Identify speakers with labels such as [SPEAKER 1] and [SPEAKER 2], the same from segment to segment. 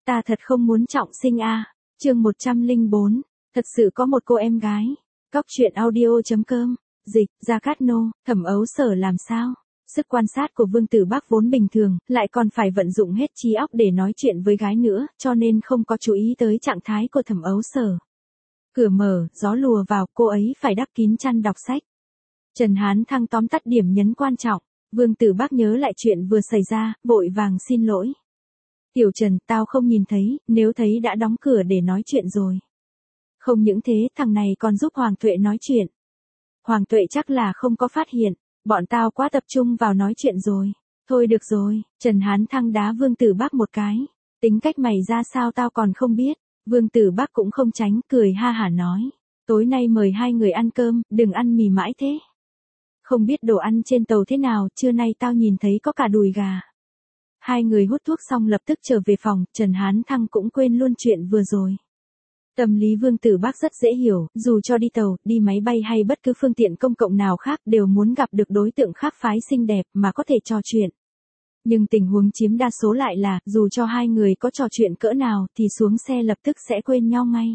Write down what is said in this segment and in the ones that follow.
[SPEAKER 1] Ta thật không muốn trọng sinh a. Chương 104. Thật sự có một cô em gái. Cóc truyện audio.com. Dịch, Gia Cát Nô, Thẩm Ấu Sở làm sao? Sức quan sát của Vương Tử Bắc vốn bình thường, lại còn phải vận dụng hết trí óc để nói chuyện với gái nữa, cho nên không có chú ý tới trạng thái của Thẩm Ấu Sở. Cửa mở, gió lùa vào, cô ấy phải đắp kín chăn đọc sách. Trần Hán Thăng tóm tắt điểm nhấn quan trọng. Vương Tử Bắc nhớ lại chuyện vừa xảy ra, vội vàng xin lỗi. Tiểu Trần, tao không nhìn thấy, nếu thấy đã đóng cửa để nói chuyện rồi. Không những thế, thằng này còn giúp Hoàng Tuệ nói chuyện. Hoàng Tuệ chắc là không có phát hiện, bọn tao quá tập trung vào nói chuyện rồi. Thôi được rồi, Trần Hán Thăng đá Vương Tử Bắc một cái. Tính cách mày ra sao tao còn không biết. Vương Tử Bắc cũng không tránh, cười ha hả nói. Tối nay mời hai người ăn cơm, đừng ăn mì mãi thế. Không biết đồ ăn trên tàu thế nào, trưa nay tao nhìn thấy có cả đùi gà. Hai người hút thuốc xong lập tức trở về phòng, Trần Hán Thăng cũng quên luôn chuyện vừa rồi. Tâm lý Vương Tử Bắc rất dễ hiểu, dù cho đi tàu, đi máy bay hay bất cứ phương tiện công cộng nào khác đều muốn gặp được đối tượng khác phái xinh đẹp mà có thể trò chuyện. Nhưng tình huống chiếm đa số lại là, dù cho hai người có trò chuyện cỡ nào thì xuống xe lập tức sẽ quên nhau ngay.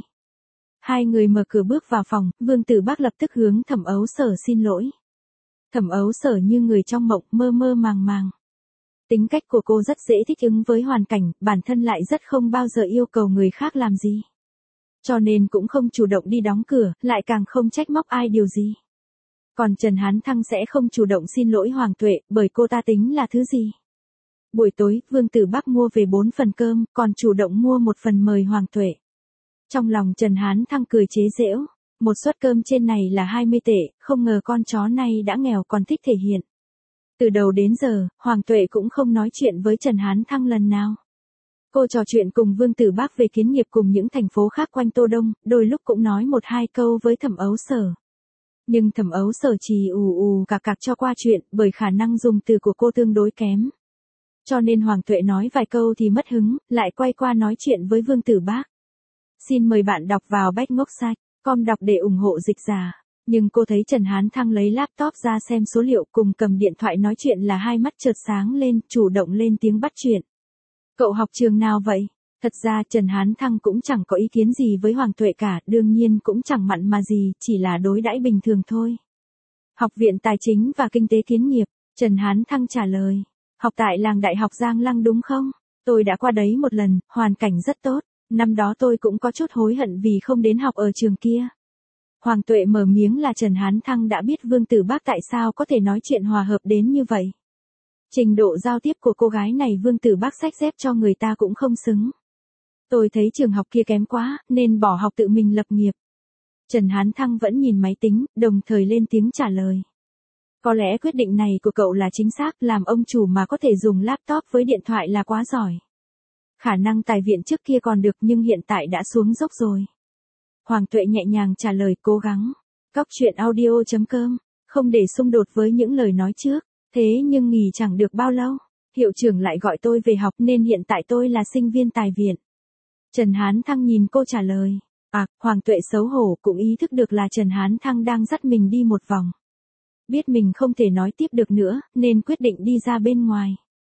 [SPEAKER 1] Hai người mở cửa bước vào phòng, Vương Tử Bắc lập tức hướng Thẩm Ấu Sở xin lỗi. Thẩm Ấu Sở như người trong mộng, mơ mơ màng màng. Tính cách của cô rất dễ thích ứng với hoàn cảnh, bản thân lại rất không bao giờ yêu cầu người khác làm gì. Cho nên cũng không chủ động đi đóng cửa, lại càng không trách móc ai điều gì. Còn Trần Hán Thăng sẽ không chủ động xin lỗi Hoàng Tuệ, bởi cô ta tính là thứ gì. Buổi tối, Vương Tử Bắc mua về 4 phần cơm, còn chủ động mua một phần mời Hoàng Tuệ. Trong lòng Trần Hán Thăng cười chế giễu. Một suất cơm trên này là 20 tệ, không ngờ con chó này đã nghèo còn thích thể hiện. Từ đầu đến giờ, Hoàng Tuệ cũng không nói chuyện với Trần Hán Thăng lần nào. Cô trò chuyện cùng Vương Tử Bắc về kiến nghiệp cùng những thành phố khác quanh Tô Đông, đôi lúc cũng nói một hai câu với Thẩm Ấu Sở. Nhưng Thẩm Ấu Sở chỉ cạc cho qua chuyện, bởi khả năng dùng từ của cô tương đối kém. Cho nên Hoàng Tuệ nói vài câu thì mất hứng, lại quay qua nói chuyện với Vương Tử Bắc. Xin mời bạn đọc vào backngocxsite.com đọc để ủng hộ dịch giả. Nhưng cô thấy Trần Hán Thăng lấy laptop ra xem số liệu cùng cầm điện thoại nói chuyện là hai mắt chợt sáng lên, chủ động lên tiếng bắt chuyện. Cậu học trường nào vậy? Thật ra Trần Hán Thăng cũng chẳng có ý kiến gì với Hoàng Tuệ cả, đương nhiên cũng chẳng mặn mà gì, chỉ là đối đãi bình thường thôi. Học viện Tài chính và Kinh tế Kiến nghiệp, Trần Hán Thăng trả lời. Học tại làng Đại học Giang Lăng đúng không? Tôi đã qua đấy một lần, hoàn cảnh rất tốt. Năm đó tôi cũng có chút hối hận vì không đến học ở trường kia. Hoàng Tuệ mở miếng là Trần Hán Thăng đã biết Vương Tử Bắc tại sao có thể nói chuyện hòa hợp đến như vậy. Trình độ giao tiếp của cô gái này Vương Tử Bắc xách dép cho người ta cũng không xứng. Tôi thấy trường học kia kém quá, nên bỏ học tự mình lập nghiệp. Trần Hán Thăng vẫn nhìn máy tính, đồng thời lên tiếng trả lời. Có lẽ quyết định này của cậu là chính xác, làm ông chủ mà có thể dùng laptop với điện thoại là quá giỏi. Khả năng tài viện trước kia còn được nhưng hiện tại đã xuống dốc rồi. Hoàng Tuệ nhẹ nhàng trả lời cố gắng. Cóc truyện audio.com, không để xung đột với những lời nói trước. Thế nhưng nghỉ chẳng được bao lâu, hiệu trưởng lại gọi tôi về học nên hiện tại tôi là sinh viên tài viện. Trần Hán Thăng nhìn cô trả lời. Hoàng Tuệ xấu hổ cũng ý thức được là Trần Hán Thăng đang dắt mình đi một vòng. Biết mình không thể nói tiếp được nữa, nên quyết định đi ra bên ngoài.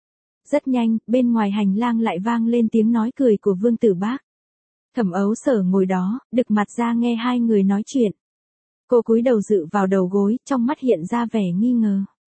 [SPEAKER 1] Rất nhanh, bên ngoài hành lang lại vang lên tiếng nói cười của Vương Tử Bắc. Thẩm Ấu Sở ngồi đó, đực mặt ra nghe hai người nói chuyện. Cô cúi đầu dựa vào đầu gối, trong mắt hiện ra vẻ nghi ngờ.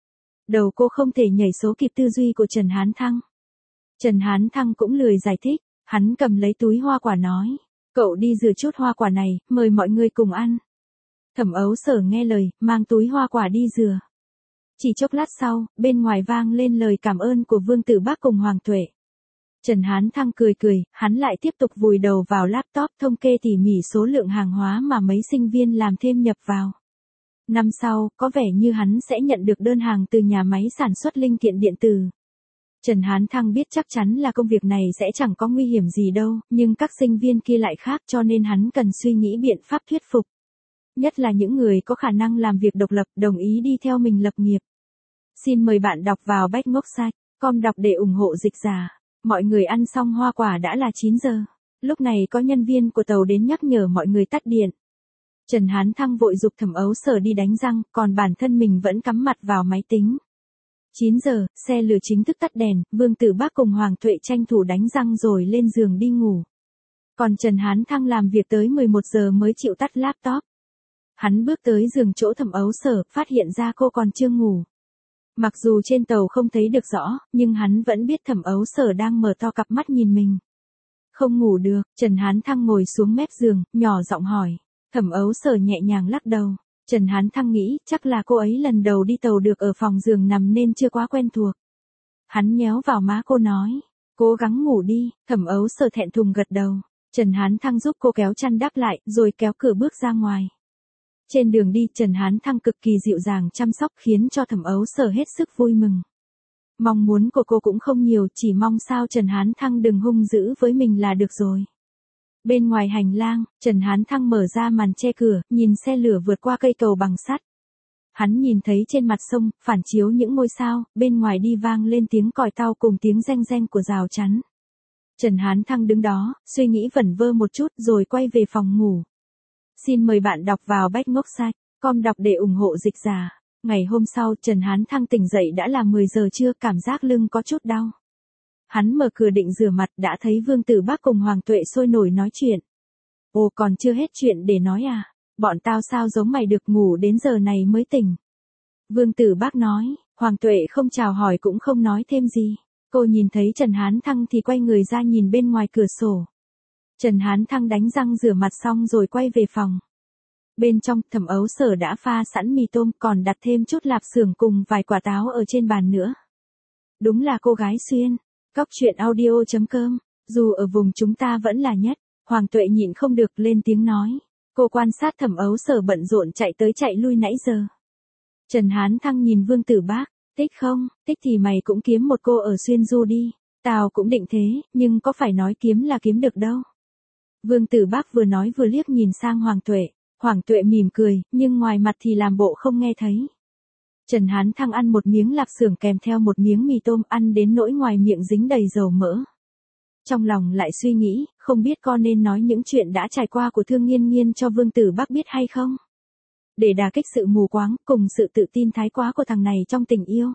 [SPEAKER 1] Đầu cô không thể nhảy số kịp tư duy của Trần Hán Thăng. Trần Hán Thăng cũng lười giải thích, hắn cầm lấy túi hoa quả nói. Cậu đi rửa chút hoa quả này, mời mọi người cùng ăn. Thẩm Ấu Sở nghe lời, mang túi hoa quả đi rửa. Chỉ chốc lát sau, bên ngoài vang lên lời cảm ơn của Vương Tử Bắc cùng Hoàng Tuệ. Trần Hán Thăng cười, hắn lại tiếp tục vùi đầu vào laptop thống kê tỉ mỉ số lượng hàng hóa mà mấy sinh viên làm thêm nhập vào. Năm sau, có vẻ như hắn sẽ nhận được đơn hàng từ nhà máy sản xuất linh kiện điện tử. Trần Hán Thăng biết chắc chắn là công việc này sẽ chẳng có nguy hiểm gì đâu, nhưng các sinh viên kia lại khác cho nên hắn cần suy nghĩ biện pháp thuyết phục. Nhất là những người có khả năng làm việc độc lập, đồng ý đi theo mình lập nghiệp. Xin mời bạn đọc vào backngocxsite.com đọc để ủng hộ dịch giả. Mọi người ăn xong hoa quả đã là 9 giờ. Lúc này có nhân viên của tàu đến nhắc nhở mọi người tắt điện. Trần Hán Thăng vội giục Thẩm Ấu Sở đi đánh răng, còn bản thân mình vẫn cắm mặt vào máy tính. 9 giờ, xe lửa chính thức tắt đèn, Vương Tử Bác cùng Hoàng Tuệ tranh thủ đánh răng rồi lên giường đi ngủ. Còn Trần Hán Thăng làm việc tới 11 giờ mới chịu tắt laptop. Hắn bước tới giường chỗ Thẩm Ấu Sở, phát hiện ra cô còn chưa ngủ. Mặc dù trên tàu không thấy được rõ, nhưng hắn vẫn biết Thẩm Ấu Sở đang mở to cặp mắt nhìn mình. Không ngủ được, Trần Hán Thăng ngồi xuống mép giường, nhỏ giọng hỏi. Thẩm Ấu Sở nhẹ nhàng lắc đầu. Trần Hán Thăng nghĩ chắc là cô ấy lần đầu đi tàu được ở phòng giường nằm nên chưa quá quen thuộc. Hắn nhéo vào má cô nói. Cố gắng ngủ đi, Thẩm Ấu Sở thẹn thùng gật đầu. Trần Hán Thăng giúp cô kéo chăn đắp lại, rồi kéo cửa bước ra ngoài. Trên đường đi, Trần Hán Thăng cực kỳ dịu dàng chăm sóc khiến cho Thẩm Ấu Sở hết sức vui mừng. Mong muốn của cô cũng không nhiều, chỉ mong sao Trần Hán Thăng đừng hung dữ với mình là được rồi. Bên ngoài hành lang, Trần Hán Thăng mở ra màn che cửa, nhìn xe lửa vượt qua cây cầu bằng sắt. Hắn nhìn thấy trên mặt sông, phản chiếu những ngôi sao, bên ngoài đi vang lên tiếng còi tàu cùng tiếng reng reng của rào chắn. Trần Hán Thăng đứng đó, suy nghĩ vẩn vơ một chút rồi quay về phòng ngủ. Xin mời bạn đọc vào Bách Ngốc Sách, com đọc để ủng hộ dịch giả. Ngày hôm sau, Trần Hán Thăng tỉnh dậy đã là 10 giờ trưa, cảm giác lưng có chút đau. Hắn mở cửa định rửa mặt đã thấy Vương Tử Bác cùng Hoàng Tuệ sôi nổi nói chuyện. Ồ, còn chưa hết chuyện để nói à? Bọn tao sao giống mày được, ngủ đến giờ này mới tỉnh. Vương Tử Bác nói. Hoàng Tuệ không chào hỏi cũng không nói thêm gì. Cô nhìn thấy Trần Hán Thăng thì quay người ra nhìn bên ngoài cửa sổ. Trần Hán Thăng đánh răng rửa mặt xong rồi quay về phòng. Bên trong, Thẩm Ấu Sở đã pha sẵn mì tôm, còn đặt thêm chút lạp xưởng cùng vài quả táo ở trên bàn nữa. Đúng là cô gái xuyên. Cóc truyện audio.com, dù ở vùng chúng ta vẫn là nhất. Hoàng Tuệ nhịn không được lên tiếng nói. Cô quan sát Thẩm Ấu Sở bận rộn chạy tới chạy lui nãy giờ. Trần Hán Thăng nhìn Vương Tử Bác. Thích không, thích thì mày cũng kiếm một cô ở xuyên du đi. Tao cũng định thế, nhưng có phải nói kiếm là kiếm được đâu. Vương Tử Bác vừa nói vừa liếc nhìn sang Hoàng Tuệ. Hoàng Tuệ mỉm cười, nhưng ngoài mặt thì làm bộ không nghe thấy. Trần Hán Thăng ăn một miếng lạp xưởng kèm theo một miếng mì tôm, ăn đến nỗi ngoài miệng dính đầy dầu mỡ. Trong lòng lại suy nghĩ, không biết con nên nói những chuyện đã trải qua của Thương Nghiên Nghiên cho Vương Tử Bác biết hay không? Để đả kích sự mù quáng, cùng sự tự tin thái quá của thằng này trong tình yêu.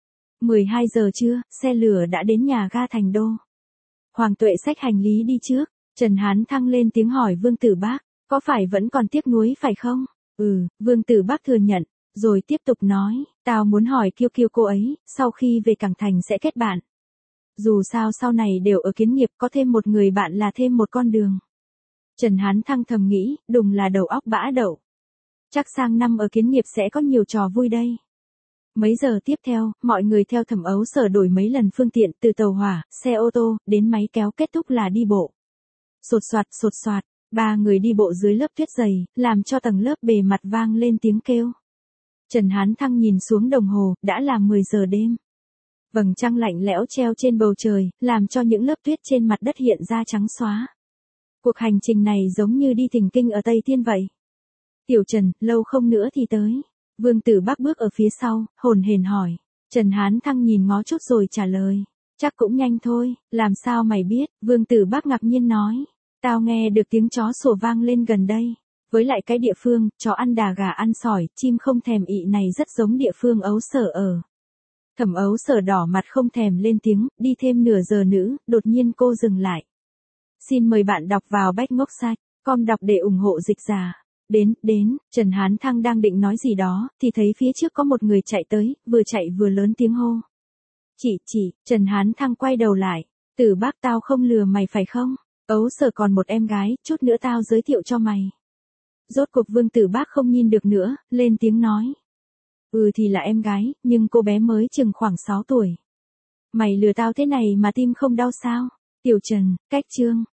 [SPEAKER 1] 12 giờ trưa, xe lửa đã đến nhà ga Thành Đô. Hoàng Tuệ xách hành lý đi trước, Trần Hán Thăng lên tiếng hỏi Vương Tử Bác, có phải vẫn còn tiếc nuối phải không? Vương Tử Bác thừa nhận, rồi tiếp tục nói, tao muốn hỏi Kiêu Kiêu cô ấy, sau khi về Cảng Thành sẽ kết bạn. Dù sao sau này đều ở Kiến Nghiệp, có thêm một người bạn là thêm một con đường. Trần Hán Thăng thầm nghĩ, đùng là đầu óc bã đậu. Chắc sang năm ở Kiến Nghiệp sẽ có nhiều trò vui đây. Mấy giờ tiếp theo, mọi người theo Thẩm Ấu Sở đổi mấy lần phương tiện, từ tàu hỏa, xe ô tô, đến máy kéo, kết thúc là đi bộ. Sột soạt, 3 người đi bộ dưới lớp tuyết dày, làm cho tầng lớp bề mặt vang lên tiếng kêu. Trần Hán Thăng nhìn xuống đồng hồ, đã là 10 giờ đêm. Vầng trăng lạnh lẽo treo trên bầu trời, làm cho những lớp tuyết trên mặt đất hiện ra trắng xóa. Cuộc hành trình này giống như đi thỉnh kinh ở Tây Thiên vậy. Tiểu Trần, lâu không nữa thì tới. Vương Tử Bác bước ở phía sau, hồn hển hỏi. Trần Hán Thăng nhìn ngó chút rồi trả lời. Chắc cũng nhanh thôi, làm sao mày biết? Vương Tử Bác ngạc nhiên nói. Tao nghe được tiếng chó sủa vang lên gần đây. Với lại cái địa phương, chó ăn đà gà ăn sỏi, chim không thèm ị này rất giống địa phương Ấu Sở ở. Thẩm Ấu Sở đỏ mặt không thèm lên tiếng, đi thêm nửa giờ nữa, đột nhiên cô dừng lại. Xin mời bạn đọc vào Bách Ngốc Sách, com đọc để ủng hộ dịch giả. Đến, Trần Hán Thăng đang định nói gì đó, thì thấy phía trước có một người chạy tới, vừa chạy vừa lớn tiếng hô. Chị, Trần Hán Thăng quay đầu lại. Tử Bác, tao không lừa mày phải không? Ấu Sở còn một em gái, chút nữa tao giới thiệu cho mày. Rốt cuộc Vương Tử Bác không nhìn được nữa, lên tiếng nói. Thì là em gái, nhưng cô bé mới chừng khoảng 6 tuổi. Mày lừa tao thế này mà tim không đau sao? Tiểu Trần, cách chương.